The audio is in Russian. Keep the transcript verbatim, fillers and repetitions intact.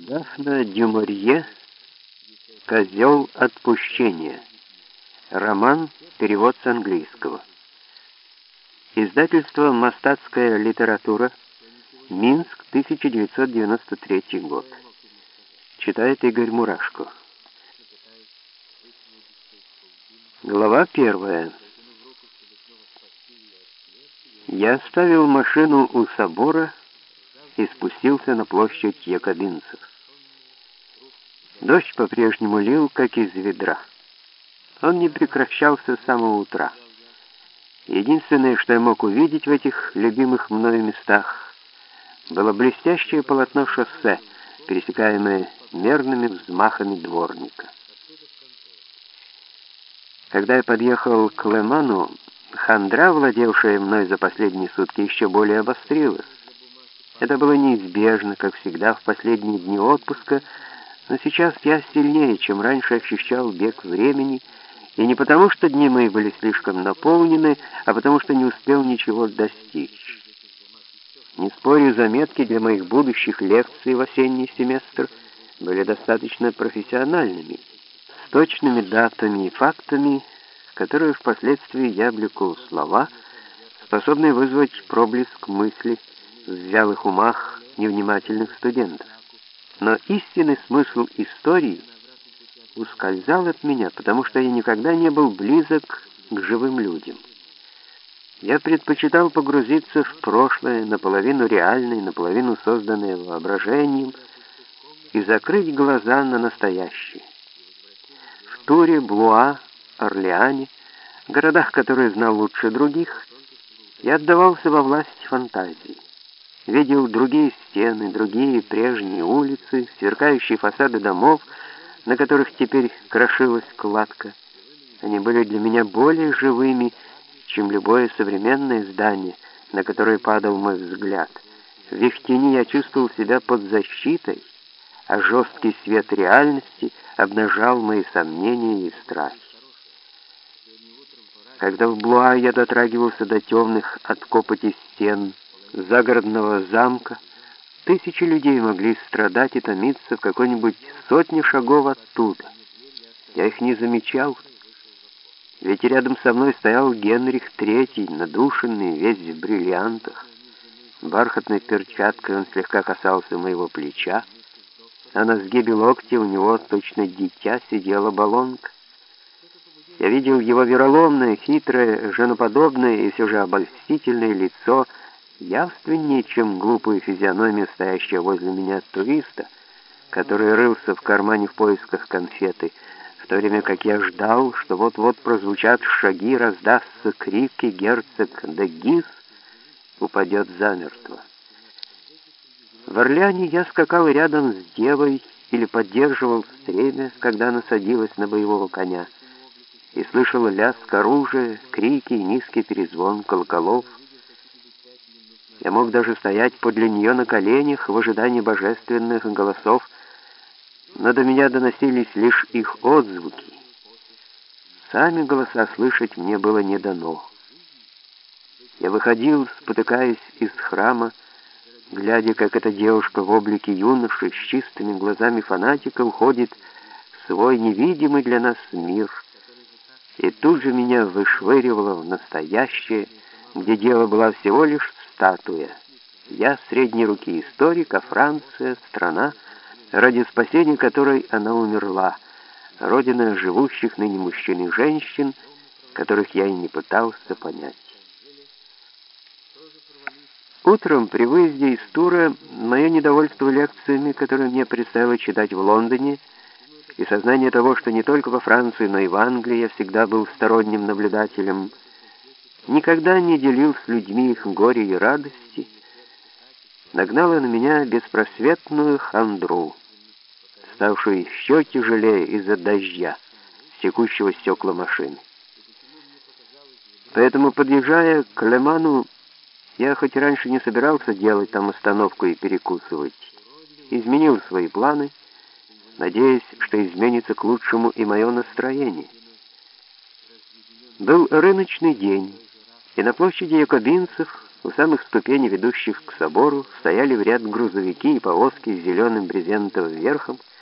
Дафна Дюмарье «Козел отпущения». Роман, перевод с английского. Издательство «Мостатская литература», Минск, тысяча девятьсот девяносто третий год. Читает Игорь Мурашко. Глава первая. Я оставил машину у собора и спустился на площадь якобинцев. Дождь по-прежнему лил, как из ведра. Он не прекращался с самого утра. Единственное, что я мог увидеть в этих любимых мною местах, было блестящее полотно шоссе, пересекаемое мерными взмахами дворника. Когда я подъехал к Леману, хандра, владевшая мной за последние сутки, еще более обострилась. Это было неизбежно, как всегда в последние дни отпуска, но сейчас я сильнее, чем раньше, ощущал бег времени, и не потому, что дни мои были слишком наполнены, а потому, что не успел ничего достичь. Не спорю, заметки для моих будущих лекций в осенний семестр были достаточно профессиональными, с точными датами и фактами, которые впоследствии я облеку в слова, способные вызвать проблеск мысли в вялых умах невнимательных студентов. Но истинный смысл истории ускользал от меня, потому что я никогда не был близок к живым людям. Я предпочитал погрузиться в прошлое, наполовину реальное, наполовину созданное воображением, и закрыть глаза на настоящее. В Туре, Блуа, Орлеане, городах, которые знал лучше других, я отдавался во власть фантазии. Видел другие стены, другие прежние улицы, сверкающие фасады домов, на которых теперь крошилась кладка. Они были для меня более живыми, чем любое современное здание, на которое падал мой взгляд. В их тени я чувствовал себя под защитой, а жесткий свет реальности обнажал мои сомнения и страхи. Когда в Блуа я дотрагивался до темных от копоти стен загородного замка, тысячи людей могли страдать и томиться в какой-нибудь сотне шагов оттуда. Я их не замечал, ведь рядом со мной стоял Генрих Третий, надушенный, весь в бриллиантах. Бархатной перчаткой он слегка касался моего плеча, а на сгибе локтя у него, точно дитя, сидела баллонка. Я видел его вероломное, хитрое, женоподобное и все же обольстительное лицо, явственнее, чем глупую физиономию, стоящего возле меня туриста, который рылся в кармане в поисках конфеты, в то время как я ждал, что вот-вот прозвучат шаги, раздастся крик, и герцог де Гиз упадет замертво. В Орлеане я скакал рядом с девой или поддерживал стремя, когда она садилась на боевого коня, и слышал лязг оружия, крики и низкий перезвон колоколов. Я мог даже стоять подле нее на коленях в ожидании божественных голосов, но до меня доносились лишь их отзвуки. Сами голоса слышать мне было не дано. Я выходил, спотыкаясь из храма, глядя, как эта девушка в облике юноши с чистыми глазами фанатика уходит в свой невидимый для нас мир, и тут же меня вышвыривало в настоящее, где дело была всего лишь статуя. Я средней руки историк, а Франция — страна, ради спасения которой она умерла, родина живущих ныне мужчин и женщин, которых я и не пытался понять. Утром при выезде из Тура мое недовольство лекциями, которые мне предстояло читать в Лондоне, и сознание того, что не только во Франции, но и в Англии я всегда был сторонним наблюдателем, никогда не делил с людьми их горе и радости, нагнало на меня беспросветную хандру, ставшую еще тяжелее из-за дождя, секущего стекла машины. Поэтому, подъезжая к Леману, я хоть и раньше не собирался делать там остановку и перекусывать, изменил свои планы, надеясь, что изменится к лучшему и мое настроение. Был рыночный день, и на площади якобинцев У самых ступеней, ведущих к собору, стояли в ряд грузовики и повозки с зеленым брезентовым верхом,